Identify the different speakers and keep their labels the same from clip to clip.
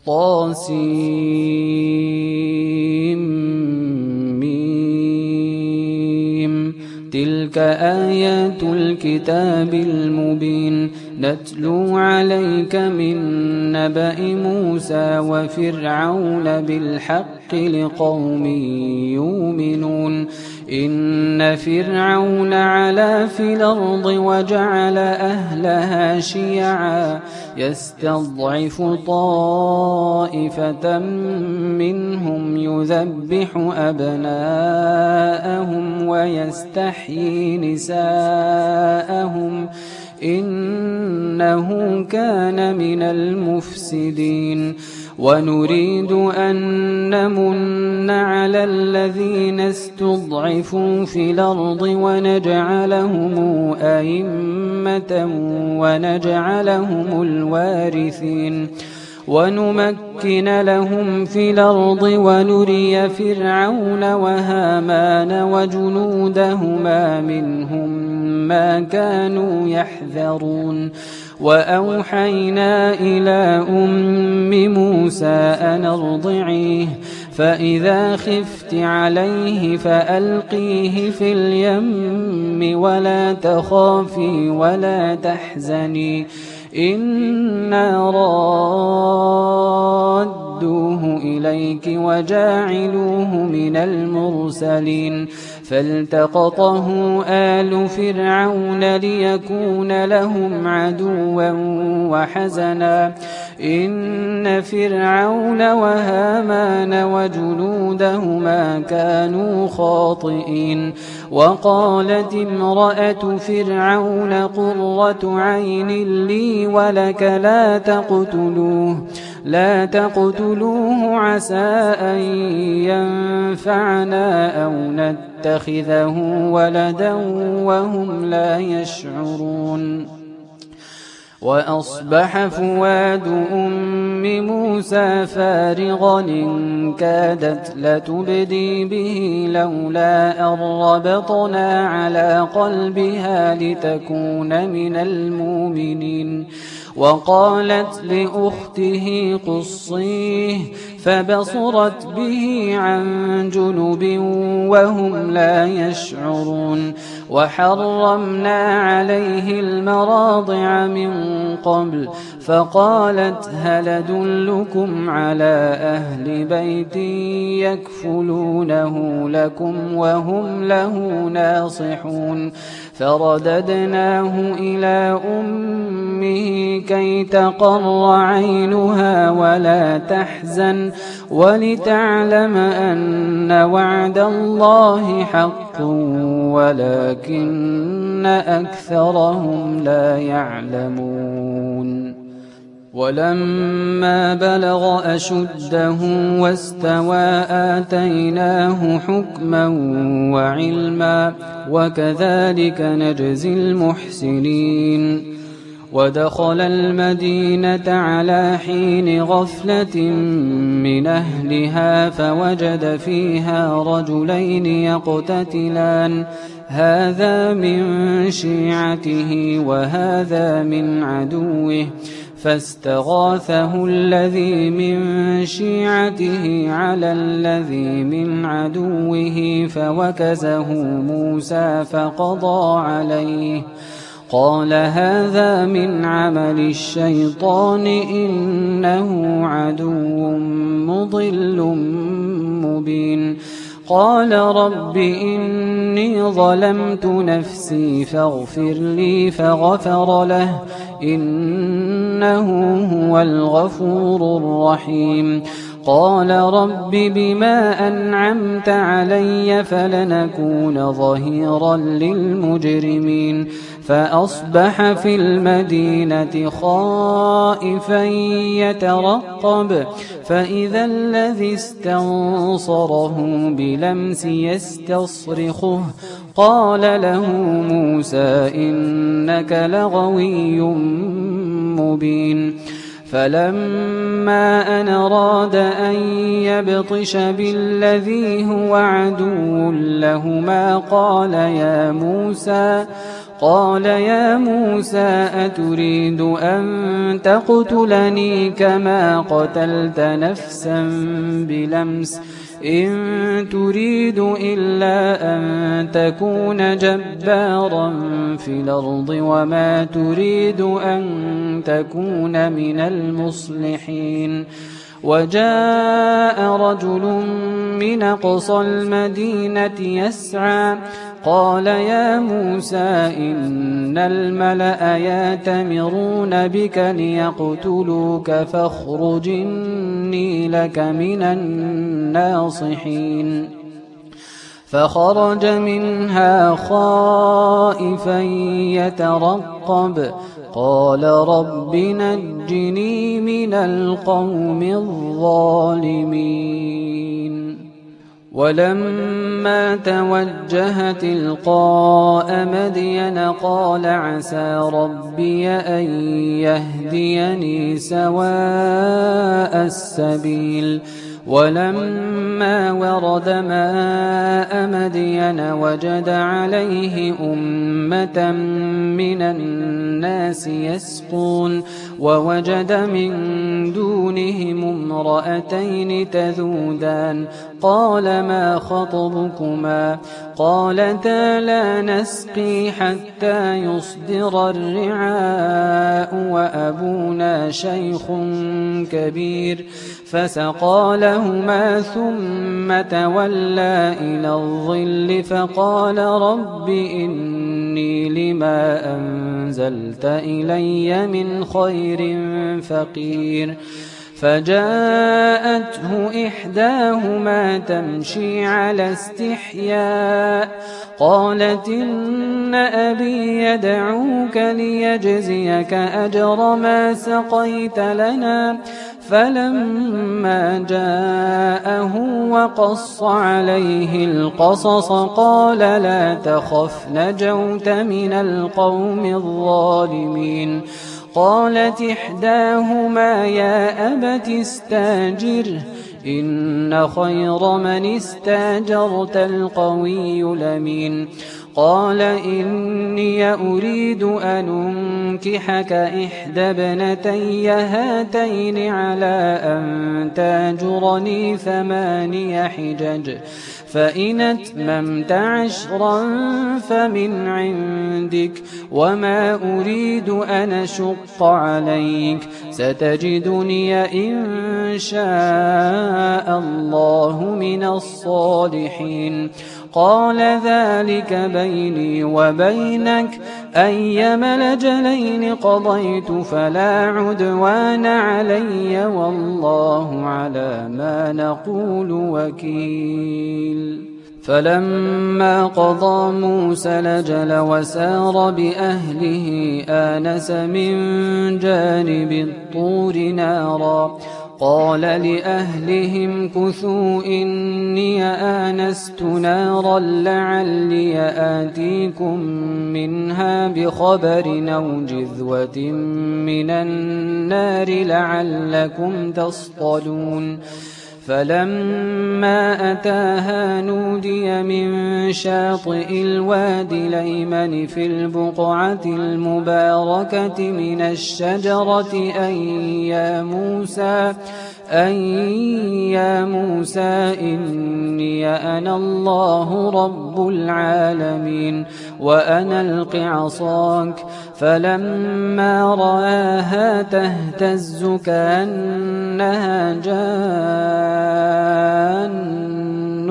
Speaker 1: طاسيم تلك آيات الكتاب المبين نتلو عليك من نبأ موسى وفرعون بالحق لقوم يؤمنون إن فرعون علا في الأرض وجعل أهلها شيعا يستضعف طائفة منهم يذبح أبناءهم ويستحيي نساءهم إنه كان من المفسدين ونريد أن نمن على الذين استضعفوا في الأرض ونجعلهم أئمة ونجعلهم الوارثين ونمكن لهم في الأرض ونري فرعون وهامان وجنودهما منهم ما كانوا يحذرون وأوحينا إلى أم موسى أن ارضعيه فإذا خفت عليه فألقيه في اليم ولا تخافي ولا تحزني إنا رادوه إليك وجاعلوه من المرسلين فالتقطه آل فرعون ليكون لهم عدوا وحزنا إن فرعون وهامان وجنودهما كانوا خاطئين وقالت امرأة فرعون قرة عين لي ولك لا تقتلوه عسى أن ينفعنا أو نتخذه ولدا وهم لا يشعرون وأصبح فؤاد أم موسى فارغا إن كادت لتبدي به لولا أن ربطنا على قلبها لتكون من المؤمنين وقالت لأخته قصيه فبصرت به عن جنب وهم لا يشعرون وحرمنا عليه المراضع من قبل فقالت هل أدلكم على أهل بيت يكفلونه لكم وهم له ناصحون فرددناه إلى أمه كي تقر عينها ولا تحزن ولتعلم أن وعد الله حق ولكن أكثرهم لا يعلمون ولما بلغ أشده واستوى آتيناه حكما وعلما وكذلك نجزي المحسنين ودخل المدينة على حين غفلة من أهلها فوجد فيها رجلين يقتتلان هذا من شيعته وهذا من عدوه فاستغاثه الذي من شيعته على الذي من عدوه فوكزه موسى فقضى عليه قال هذا من عمل الشيطان إنه عدو مضل مبين قال رب إني ظلمت نفسي فاغفر لي فغفر له إنه هو الغفور الرحيم قال رب بما أنعمت علي فلنكون ظهيرا للمجرمين فأصبح في المدينة خائفا يترقب فإذا الذي استنصره بلمس يستصرخه قال له موسى إنك لغوي مبين فلما أن أراد أن يبطش بالذي هو عدو لهما قال يا موسى أتريد أن تقتلني كما قتلت نفسا بلمس إن تريد إلا أن تكون جبارا في الأرض وما تريد أن تكون من المصلحين وجاء رجل من أقصى المدينة يسعى قال يا موسى إن الملأ يأتمرون بك ليقتلوك فاخرج إني لك من الناصحين فخرج منها خائفا يترقب قال رب نجني من القوم الظالمين ولما توجه تلقاء مدين قال عسى ربي أن يهديني سواء السبيل ولما ورد ماء مدين وجد عليه أمة من الناس يسقون ووجد من دونهم امرأتين تذودان قال ما خطبكما قالتا لا نسقي حتى يصدر الرعاء وأبونا شيخ كبير فسقى لهما ثم تولى إلى الظل فقال رب إني لما أنزلت إلي من خير فقير فجاءته إحداهما تمشي على استحياء قالت إن أبي يدعوك ليجزيك أجر ما سقيت لنا فلما جاءه وقص عليه القصص قال لا تخف نجوت من القوم الظالمين قالت إحداهما يا أبت استاجره إن خير من استاجرت القوي الأمين قال إني أريد أن أنكحك إحدى ابنتي هاتين على أن تاجرني 8 حجج فإن أتممت 10 فمن عندك وما أريد أن أشق عليك ستجدني إن شاء الله من الصالحين قال ذلك بيني وبينك أيما الأجلين قضيت فلا عدوان علي والله على ما نقول وكيل فلما قضى موسى الأجل وسار بأهله آنس من جانب الطور نارا قال لأهلهم كثوا إني آنست نارا لعلي آتيكم منها بخبر أو جذوة من النار لعلكم تصطلون فلما أتاها نودي من شاطئ الوادي الأيمن في البقعة المباركة من الشجرة أن يا موسى إني أنا الله رب العالمين وأن ألق عصاك فلما رآها تهتز كأنها جان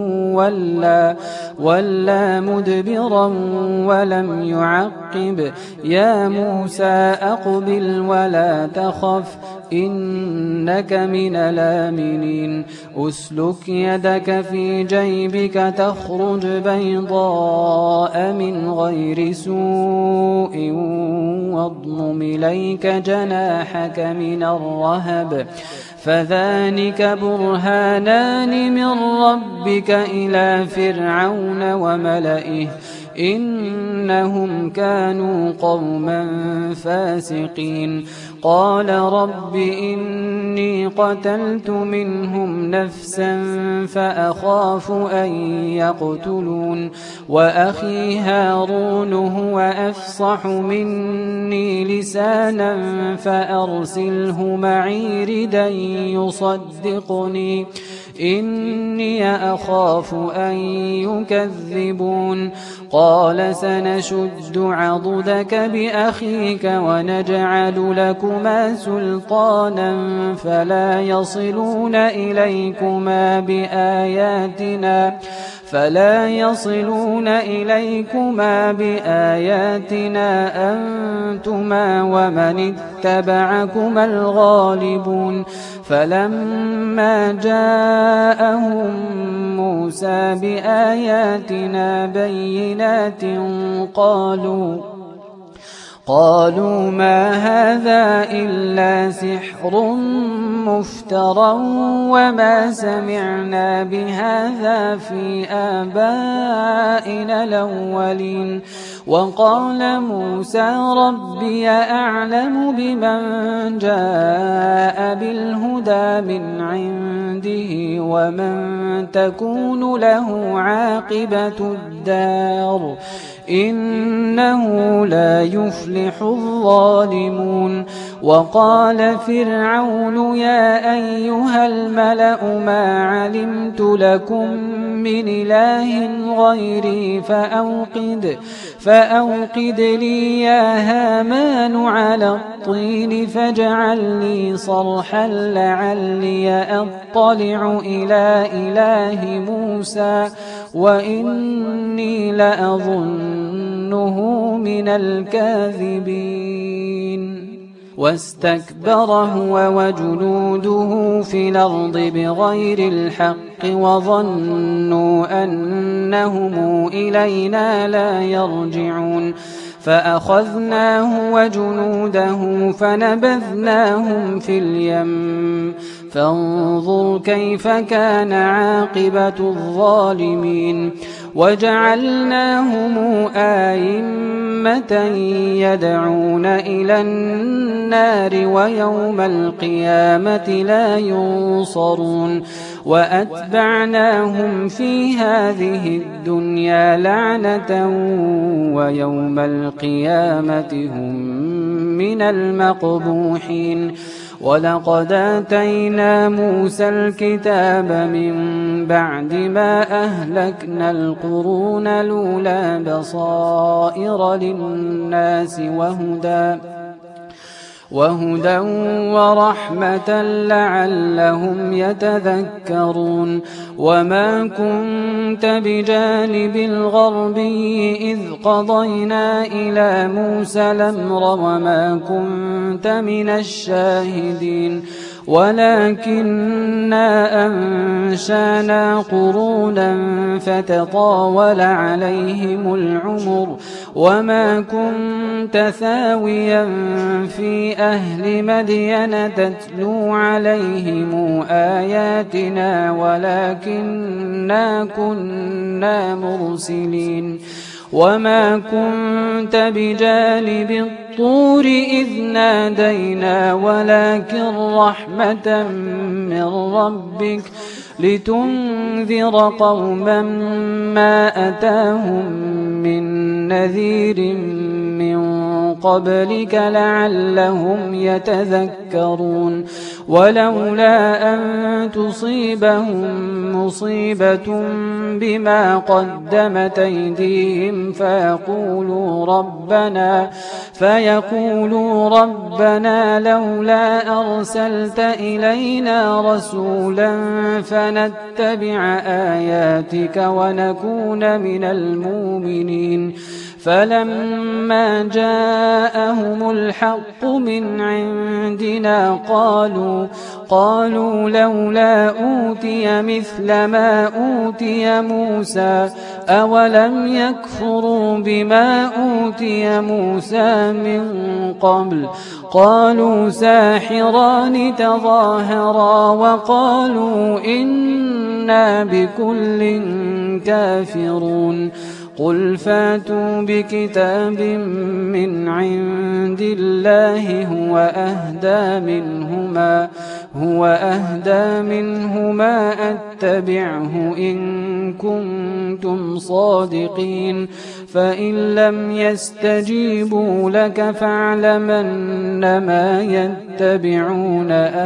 Speaker 1: ولا مدبرا ولم يعقب يا موسى أقبل ولا تخف إنك من الآمنين أسلك يدك في جيبك تخرج بيضاء من غير سوء واضمم إليك جناحك من الرهب فذلك برهانان من ربك إلى فرعون وملئه إنهم كانوا قوما فاسقين. قال رب إني قتلت منهم نفسا فأخاف أن يقتلون وأخي هارون هو أفصح مني لسانا فأرسله معي ردا يصدقني إني أخاف أن يكذبون. قال سنشد عضدك بأخيك ونجعل لكما سلطانا فلا يصلون إليكما بآياتنا أنتما ومن اتبعكما الغالبون. فلما جاءهم موسى بآياتنا بينات قالوا ما هذا إلا سحر مفترى وما سمعنا بهذا في آبائنا الأولين. وقال موسى ربي أعلم بمن جاء بالهدى من عنده ومن تكون له عاقبة الدار إنه لا يفلح الظالمون. وقال فرعون يا أيها الملأ ما علمت لكم من إله غيري فأوقد لي يا هامان على الطين فاجعل لي صرحا لعلي أطلع إلى إله موسى وإني لأظنه من الكاذبين. واستكبر هو وجنوده في الأرض بغير الحق وظنوا أنهم إلينا لا يرجعون. فأخذناه وجنوده فنبذناهم في اليم فانظر كيف كان عاقبة الظالمين. وجعلناهم أئمة يدعون إلى النار ويوم القيامة لا ينصرون. وأتبعناهم في هذه الدنيا لعنة ويوم القيامة هم من المقبوحين. ولقد آتينا موسى الكتاب من بعد ما أهلكنا القرون الأولى بصائر للناس وهدى ورحمة لعلهم يتذكرون. وما كنت بجانب الغربي إذ قضينا إلى موسى الأمر وما كنت من الشاهدين ولكننا أنشأنا قرونا فتطاول عليهم العمر وما كنت ثاويا في أهل مدين تتلو عليهم آياتنا ولكننا كنا مرسلين. وما كنت بجانب الطور إذ نادينا ولكن رحمة من ربك لتنذر قوما ما أتاهم من نذير من قبلك لعلهم يتذكرون. ولولا أن تصيبهم مصيبة بما قدمت أيديهم فيقولوا ربنا لولا أرسلت إلينا رسولا فنتبع آياتك ونكون من المؤمنين. فلما جاءهم الحق من عندنا قالوا لولا أوتي مثل ما أوتي موسى أولم يكفروا بما أوتي موسى من قبل. قالوا ساحران تظاهرا وقالوا إنا بكل كافرون. قل فاتوا بكتاب من عند الله هو أهدى منهما أتبعه إن كنتم صادقين فإن لم يستجيبوا لك فاعلم أنما يتبعون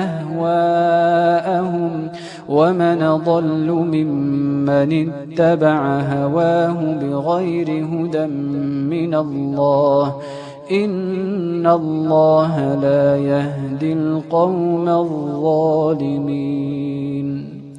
Speaker 1: أهواءهم ومن أضل ممن اتبع هواه بغير هدى من الله إن الله لا يهدي القوم الظالمين.